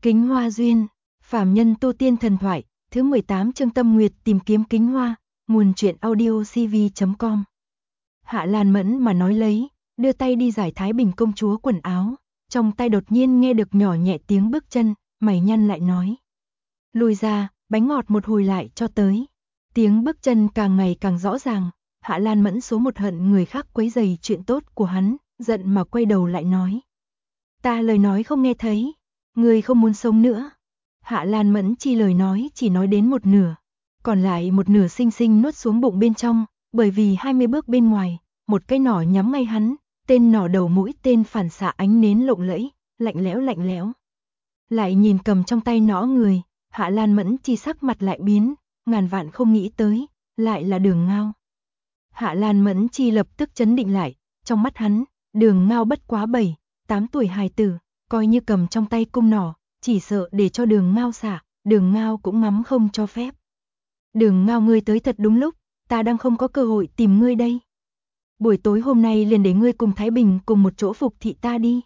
Kính Hoa Duyên, phàm nhân tu tiên thần thoại, thứ 18 chương Tâm Nguyệt tìm kiếm kính hoa, nguồn truyện audio cv.com. Hạ Lan Mẫn mà nói lấy, đưa tay đi giải Thái Bình công chúa quần áo, trong tay đột nhiên nghe được nhỏ nhẹ tiếng bước chân, mày nhăn lại nói. Lùi ra, bánh ngọt một hồi lại cho tới. Tiếng bước chân càng ngày càng rõ ràng, Hạ Lan Mẫn số một hận người khác quấy rầy chuyện tốt của hắn, giận mà quay đầu lại nói. Ta lời nói không nghe thấy, người không muốn sống nữa. Hạ Lan Mẫn chi lời nói chỉ nói đến một nửa, còn lại một nửa xinh xinh nuốt xuống bụng bên trong, bởi vì 20 bước bên ngoài, một cây nỏ nhắm ngay hắn, tên nỏ đầu mũi tên phản xạ ánh nến lộng lẫy, lạnh lẽo. Lại nhìn cầm trong tay nỏ người, Hạ Lan Mẫn chi sắc mặt lại biến, ngàn vạn không nghĩ tới, lại là Đường Ngao. Hạ Lan Mẫn chi lập tức chấn định lại, trong mắt hắn, Đường Ngao bất quá 7-8 tuổi hài tử, coi như cầm trong tay cung nỏ, chỉ sợ để cho Đường Ngao xả, Đường Ngao cũng ngắm không cho phép. Đường Ngao ngươi tới thật đúng lúc, ta đang không có cơ hội tìm ngươi đây. Buổi tối hôm nay liền để ngươi cùng Thái Bình cùng một chỗ phục thị ta đi.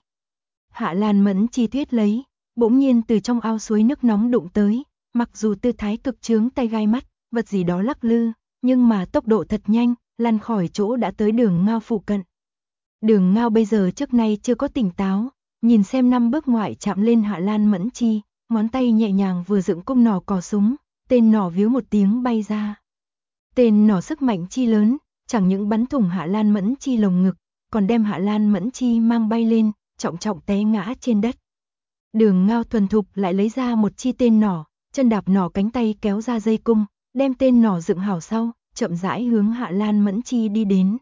Hạ Lan Mẫn chi thuyết lấy, bỗng nhiên từ trong ao suối nước nóng đụng tới, mặc dù tư thái cực chướng tay gai mắt, vật gì đó lắc lư, nhưng mà tốc độ thật nhanh, lăn khỏi chỗ đã tới Đường Ngao phụ cận. Đường Ngao bây giờ trước nay chưa có tỉnh táo, nhìn xem 5 bước ngoại chạm lên Hạ Lan Mẫn chi, ngón tay nhẹ nhàng vừa dựng cung nỏ cò súng, tên nỏ víu một tiếng bay ra. Tên nỏ sức mạnh chi lớn, chẳng những bắn thủng Hạ Lan Mẫn chi lồng ngực, còn đem Hạ Lan Mẫn chi mang bay lên, trọng té ngã trên đất. Đường Ngao thuần thục lại lấy ra một chi tên nỏ, chân đạp nỏ cánh tay kéo ra dây cung, đem tên nỏ dựng hảo sau, chậm rãi hướng Hạ Lan Mẫn chi đi đến.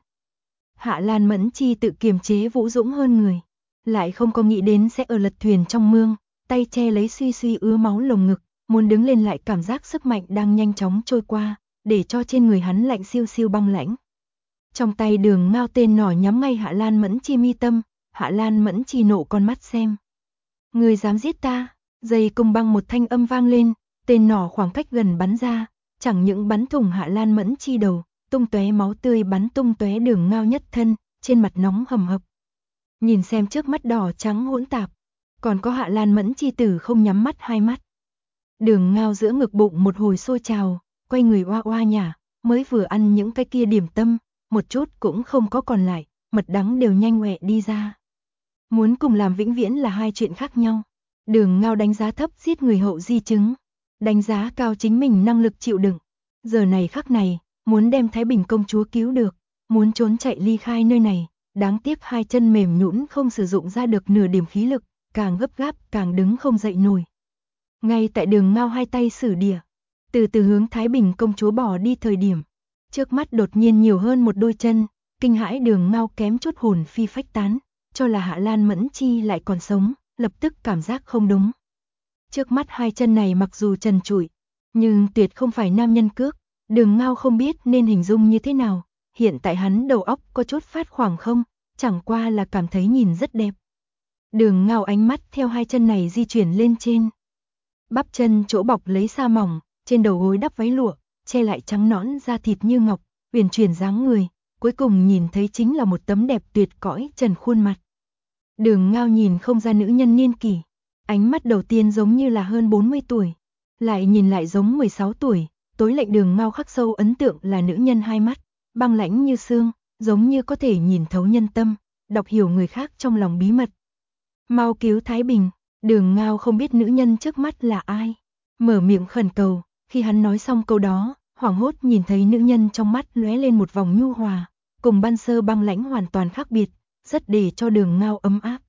Hạ Lan Mẫn chi tự kiềm chế vũ dũng hơn người, lại không có nghĩ đến sẽ ở lật thuyền trong mương, tay che lấy suy ứa máu lồng ngực, muốn đứng lên lại cảm giác sức mạnh đang nhanh chóng trôi qua, để cho trên người hắn lạnh siêu băng lãnh. Trong tay Đường Ngao tên nỏ nhắm ngay Hạ Lan Mẫn chi mi tâm, Hạ Lan Mẫn chi nộ con mắt xem. Người dám giết ta? Dây cung băng một thanh âm vang lên, tên nỏ khoảng cách gần bắn ra, chẳng những bắn thủng Hạ Lan Mẫn chi đầu, tung tóe máu tươi bắn tung tóe Đường Ngao nhất thân, trên mặt nóng hầm hập. Nhìn xem trước mắt đỏ trắng hỗn tạp, còn có Hạ Lan Mẫn chi tử không nhắm mắt hai mắt. Đường Ngao giữa ngực bụng một hồi sôi trào, quay người oa nhả, mới vừa ăn những cái kia điểm tâm, một chút cũng không có còn lại, mật đắng đều nhanh quẹ đi ra. Muốn cùng làm vĩnh viễn là hai chuyện khác nhau. Đường Ngao đánh giá thấp giết người hậu di chứng, đánh giá cao chính mình năng lực chịu đựng. Giờ này khắc này, muốn đem Thái Bình công chúa cứu được, muốn trốn chạy ly khai nơi này, đáng tiếc hai chân mềm nhũn không sử dụng ra được nửa điểm khí lực, càng gấp gáp càng đứng không dậy nổi. Ngay tại Đường Ngao hai tay sử địa, từ từ hướng Thái Bình công chúa bỏ đi thời điểm, trước mắt đột nhiên nhiều hơn một đôi chân, kinh hãi Đường Ngao kém chút hồn phi phách tán, cho là Hạ Lan Mẫn chi lại còn sống, lập tức cảm giác không đúng. Trước mắt hai chân này mặc dù trần trụi, nhưng tuyệt không phải nam nhân cước, Đường Ngao không biết nên hình dung như thế nào, hiện tại hắn đầu óc có chút phát khoảng không, chẳng qua là cảm thấy nhìn rất đẹp. Đường Ngao ánh mắt theo hai chân này di chuyển lên trên. Bắp chân chỗ bọc lấy sa mỏng, trên đầu gối đắp váy lụa, che lại trắng nõn da thịt như ngọc, uyển chuyển dáng người, cuối cùng nhìn thấy chính là một tấm đẹp tuyệt cõi trần khuôn mặt. Đường Ngao nhìn không ra nữ nhân niên kỷ, ánh mắt đầu tiên giống như là hơn 40 tuổi, lại nhìn lại giống 16 tuổi, tối lệnh Đường Ngao khắc sâu ấn tượng là nữ nhân hai mắt, băng lãnh như xương, giống như có thể nhìn thấu nhân tâm, đọc hiểu người khác trong lòng bí mật. Mau cứu Thái Bình, Đường Ngao không biết nữ nhân trước mắt là ai, mở miệng khẩn cầu, khi hắn nói xong câu đó, hoảng hốt nhìn thấy nữ nhân trong mắt lóe lên một vòng nhu hòa, cùng ban sơ băng lãnh hoàn toàn khác biệt, rất để cho Đường Ngao ấm áp.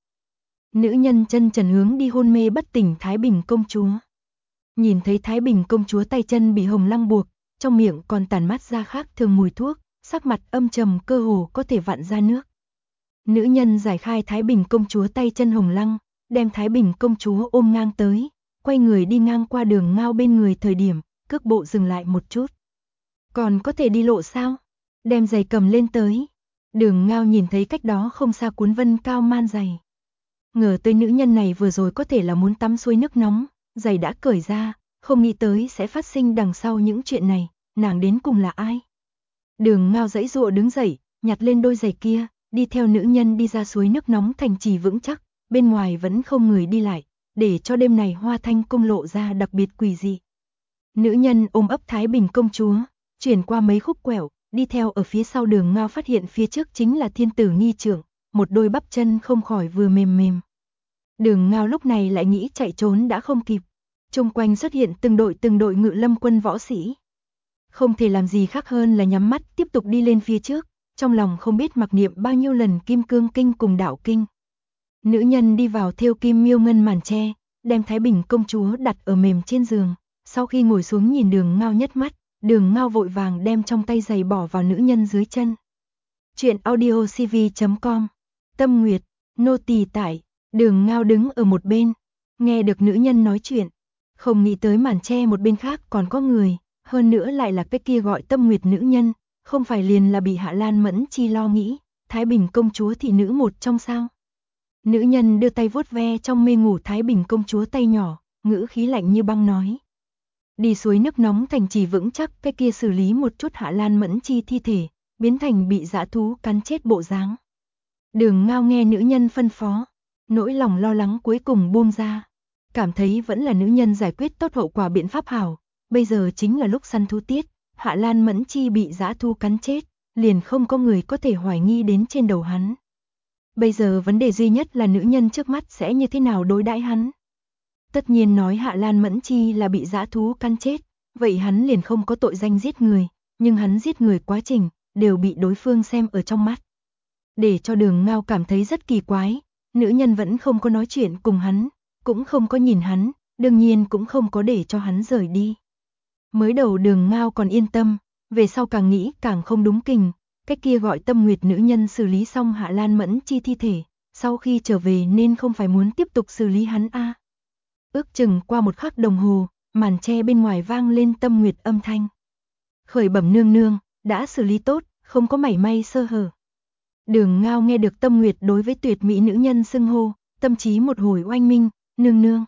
Nữ nhân chân trần hướng đi hôn mê bất tỉnh Thái Bình công chúa. Nhìn thấy Thái Bình công chúa tay chân bị hồng lăng buộc, trong miệng còn tản mát ra khác thường mùi thuốc, sắc mặt âm trầm cơ hồ có thể vặn ra nước. Nữ nhân giải khai Thái Bình công chúa tay chân hồng lăng, đem Thái Bình công chúa ôm ngang tới, quay người đi ngang qua Đường Ngao bên người thời điểm, cước bộ dừng lại một chút. Còn có thể đi lộ sao? Đem giày cầm lên tới. Đường Ngao nhìn thấy cách đó không xa cuốn vân cao man giày. Ngờ tới nữ nhân này vừa rồi có thể là muốn tắm suối nước nóng, giày đã cởi ra, không nghĩ tới sẽ phát sinh đằng sau những chuyện này, nàng đến cùng là ai? Đường Ngao giãy giụa đứng dậy, nhặt lên đôi giày kia, đi theo nữ nhân đi ra suối nước nóng thành trì vững chắc, bên ngoài vẫn không người đi lại, để cho đêm này Hoa Thanh cung lộ ra đặc biệt quỷ dị. Nữ nhân ôm ấp Thái Bình công chúa, chuyển qua mấy khúc quẹo, đi theo ở phía sau Đường Ngao phát hiện phía trước chính là thiên tử nghi trượng, một đôi bắp chân không khỏi vừa mềm mềm. Đường Ngao lúc này lại nghĩ chạy trốn đã không kịp, xung quanh xuất hiện từng đội Ngự Lâm quân võ sĩ. Không thể làm gì khác hơn là nhắm mắt tiếp tục đi lên phía trước, trong lòng không biết mặc niệm bao nhiêu lần Kim Cương Kinh cùng Đạo Kinh. Nữ nhân đi vào thêu kim miêu ngân màn tre, đem Thái Bình công chúa đặt ở mềm trên giường, sau khi ngồi xuống nhìn Đường Ngao nhất mắt, Đường Ngao vội vàng đem trong tay giày bỏ vào nữ nhân dưới chân. Chuyện audio cv.com. Tâm Nguyệt, nô tỳ tải. Đường Ngao đứng ở một bên, nghe được nữ nhân nói chuyện, không nghĩ tới màn tre một bên khác còn có người, hơn nữa lại là cái kia gọi Tâm Nguyệt nữ nhân, không phải liền là bị Hạ Lan Mẫn Chi lo nghĩ, Thái Bình công chúa thị nữ một trong sao. Nữ nhân đưa tay vuốt ve trong mê ngủ Thái Bình công chúa tay nhỏ, ngữ khí lạnh như băng nói. Đi suối nước nóng thành trì vững chắc, cái kia xử lý một chút Hạ Lan Mẫn Chi thi thể, biến thành bị dã thú cắn chết bộ dáng. Đường Ngao nghe nữ nhân phân phó, nỗi lòng lo lắng cuối cùng buông ra, cảm thấy vẫn là nữ nhân giải quyết tốt hậu quả biện pháp hảo, bây giờ chính là lúc săn thú tiết, Hạ Lan Mẫn Chi bị dã thú cắn chết, liền không có người có thể hoài nghi đến trên đầu hắn. Bây giờ vấn đề duy nhất là nữ nhân trước mắt sẽ như thế nào đối đãi hắn. Tất nhiên nói Hạ Lan Mẫn Chi là bị dã thú cắn chết, vậy hắn liền không có tội danh giết người, nhưng hắn giết người quá trình đều bị đối phương xem ở trong mắt. Để cho Đường Ngao cảm thấy rất kỳ quái, nữ nhân vẫn không có nói chuyện cùng hắn, cũng không có nhìn hắn, đương nhiên cũng không có để cho hắn rời đi. Mới đầu Đường Ngao còn yên tâm, về sau càng nghĩ càng không đúng kình, cái kia gọi Tâm Nguyệt nữ nhân xử lý xong Hạ Lan Mẫn Chi thi thể, sau khi trở về nên không phải muốn tiếp tục xử lý hắn a. Ước chừng qua một khắc đồng hồ, màn tre bên ngoài vang lên Tâm Nguyệt âm thanh. Khởi bẩm nương nương, đã xử lý tốt, không có mảy may sơ hở. Đường Ngao nghe được Tâm Nguyệt đối với tuyệt mỹ nữ nhân xưng hô, tâm trí một hồi oanh minh, nương nương.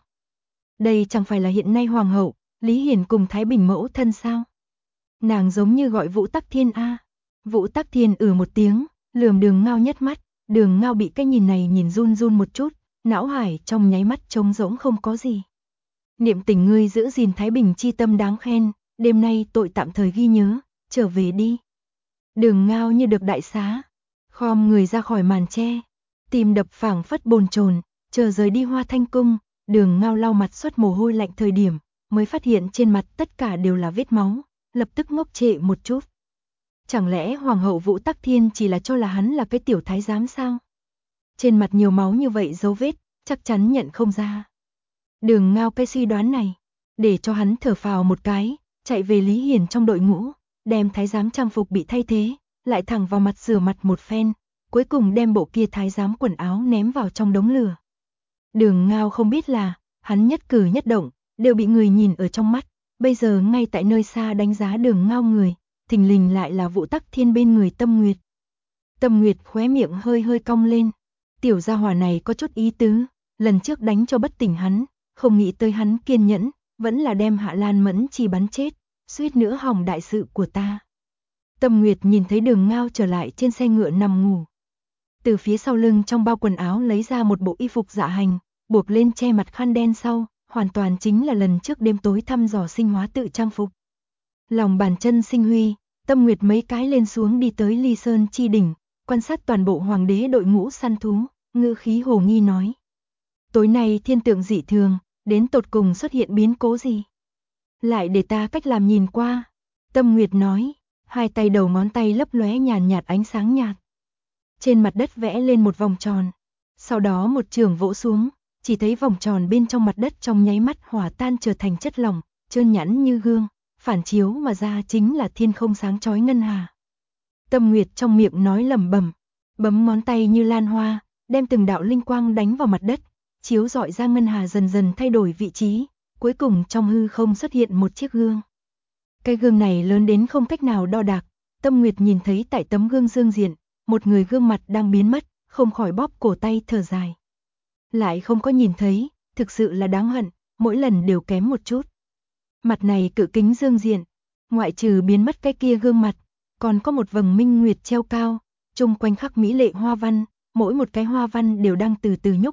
Đây chẳng phải là hiện nay hoàng hậu, Lý Hiển cùng Thái Bình mẫu thân sao? Nàng giống như gọi Vũ Tắc Thiên a. Vũ Tắc Thiên một tiếng, lườm Đường Ngao nhất mắt, Đường Ngao bị cái nhìn này nhìn run run một chút, não hải trong nháy mắt trống rỗng không có gì. Niệm tình ngươi giữ gìn Thái Bình chi tâm đáng khen, đêm nay tội tạm thời ghi nhớ, trở về đi. Đường Ngao như được đại xá, khom người ra khỏi màn tre, tim đập phảng phất bồn chồn, chờ rời đi Hoa Thanh cung, Đường Ngao lau mặt xuất mồ hôi lạnh thời điểm, mới phát hiện trên mặt tất cả đều là vết máu, lập tức ngốc trệ một chút. Chẳng lẽ hoàng hậu Vũ Tắc Thiên chỉ là cho là hắn là cái tiểu thái giám sao? Trên mặt nhiều máu như vậy dấu vết, chắc chắn nhận không ra. Đường Ngao cái suy đoán này, để cho hắn thở phào một cái, chạy về Lý Hiển trong đội ngũ, đem thái giám trang phục bị thay thế, lại thẳng vào mặt rửa mặt một phen, cuối cùng đem bộ kia thái giám quần áo ném vào trong đống lửa. Đường Ngao không biết là, hắn nhất cử nhất động, đều bị người nhìn ở trong mắt, bây giờ ngay tại nơi xa đánh giá Đường Ngao người, thình lình lại là Vũ Tắc Thiên bên người Tâm Nguyệt. Tâm Nguyệt khóe miệng hơi hơi cong lên, tiểu gia hỏa này có chút ý tứ, lần trước đánh cho bất tỉnh hắn, không nghĩ tới hắn kiên nhẫn, vẫn là đem Hạ Lan Mẫn Chi bắn chết, suýt nữa hỏng đại sự của ta. Tâm Nguyệt nhìn thấy Đường Ngao trở lại trên xe ngựa nằm ngủ. Từ phía sau lưng trong bao quần áo lấy ra một bộ y phục dạ hành, buộc lên che mặt khăn đen sau, hoàn toàn chính là lần trước đêm tối thăm dò sinh hóa tự trang phục. Lòng bàn chân sinh huy, Tâm Nguyệt mấy cái lên xuống đi tới Ly Sơn chi đỉnh, quan sát toàn bộ hoàng đế đội ngũ săn thú, ngữ khí hồ nghi nói. Tối nay thiên tượng dị thường, đến tột cùng xuất hiện biến cố gì? Lại để ta cách làm nhìn qua. Tâm Nguyệt nói, hai tay đầu ngón tay lấp lóe nhàn nhạt ánh sáng nhạt. Trên mặt đất vẽ lên một vòng tròn. Sau đó một chưởng vỗ xuống, chỉ thấy vòng tròn bên trong mặt đất trong nháy mắt hòa tan trở thành chất lỏng, trơn nhẵn như gương, phản chiếu mà ra chính là thiên không sáng chói ngân hà. Tâm Nguyệt trong miệng nói lẩm bẩm, bấm ngón tay như lan hoa, đem từng đạo linh quang đánh vào mặt đất, chiếu rọi ra ngân hà dần dần thay đổi vị trí, cuối cùng trong hư không xuất hiện một chiếc gương. Cái gương này lớn đến không cách nào đo đạc, Tâm Nguyệt nhìn thấy tại tấm gương dương diện, một người gương mặt đang biến mất, không khỏi bóp cổ tay thở dài. Lại không có nhìn thấy, thực sự là đáng hận, mỗi lần đều kém một chút. Mặt này cự kính dương diện, ngoại trừ biến mất cái kia gương mặt, còn có một vầng minh nguyệt treo cao, chung quanh khắc mỹ lệ hoa văn, mỗi một cái hoa văn đều đang từ từ nhúc nhích,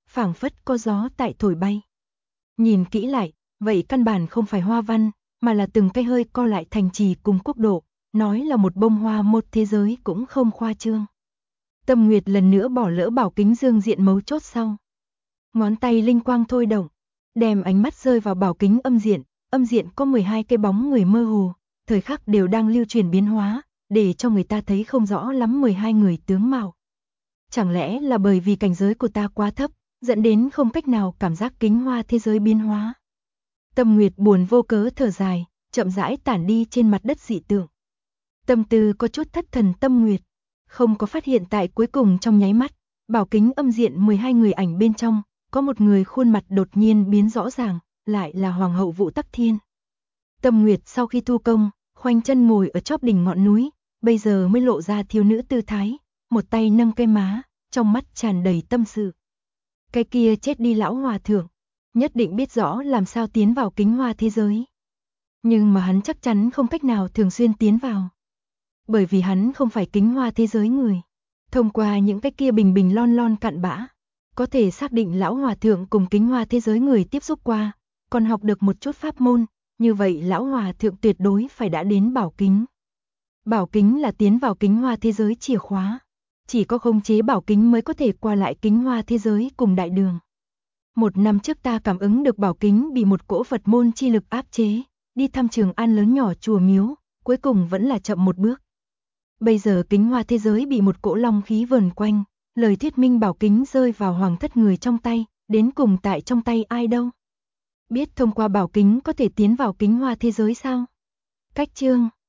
phảng phất có gió tại thổi bay. Nhìn kỹ lại, vậy căn bản không phải hoa văn, mà là từng cây hơi co lại thành trì cùng quốc độ, nói là một bông hoa một thế giới cũng không khoa trương. Tâm Nguyệt lần nữa bỏ lỡ bảo kính dương diện mấu chốt sau. Ngón tay linh quang thôi động, đem ánh mắt rơi vào bảo kính âm diện có 12 cái bóng người mơ hồ, thời khắc đều đang lưu chuyển biến hóa, để cho người ta thấy không rõ lắm 12 người tướng mạo. Chẳng lẽ là bởi vì cảnh giới của ta quá thấp, dẫn đến không cách nào cảm giác kính hoa thế giới biến hóa. Tâm Nguyệt buồn vô cớ thở dài, chậm rãi tản đi trên mặt đất dị tượng. Tâm tư có chút thất thần Tâm Nguyệt, không có phát hiện tại cuối cùng trong nháy mắt, bảo kính âm diện 12 người ảnh bên trong, có một người khuôn mặt đột nhiên biến rõ ràng, lại là Hoàng hậu Vũ Tắc Thiên. Tâm Nguyệt sau khi tu công, khoanh chân ngồi ở chóp đỉnh ngọn núi, bây giờ mới lộ ra thiếu nữ tư thái, một tay nâng cây má, trong mắt tràn đầy tâm sự. Cái kia chết đi lão hòa thượng, nhất định biết rõ làm sao tiến vào kính hoa thế giới. Nhưng mà hắn chắc chắn không cách nào thường xuyên tiến vào. Bởi vì hắn không phải kính hoa thế giới người. Thông qua những cái kia bình bình lon lon cặn bã, có thể xác định lão hòa thượng cùng kính hoa thế giới người tiếp xúc qua, còn học được một chút pháp môn, như vậy lão hòa thượng tuyệt đối phải đã đến bảo kính. Bảo kính là tiến vào kính hoa thế giới chìa khóa. Chỉ có khống chế bảo kính mới có thể qua lại kính hoa thế giới cùng đại đường. 1 năm trước ta cảm ứng được bảo kính bị một cỗ Phật môn chi lực áp chế, đi thăm Trường An lớn nhỏ chùa miếu, cuối cùng vẫn là chậm một bước. Bây giờ kính hoa thế giới bị một cỗ long khí vờn quanh, lời thuyết minh bảo kính rơi vào hoàng thất người trong tay, đến cùng tại trong tay ai đâu? Biết thông qua bảo kính có thể tiến vào kính hoa thế giới sao? Cách chương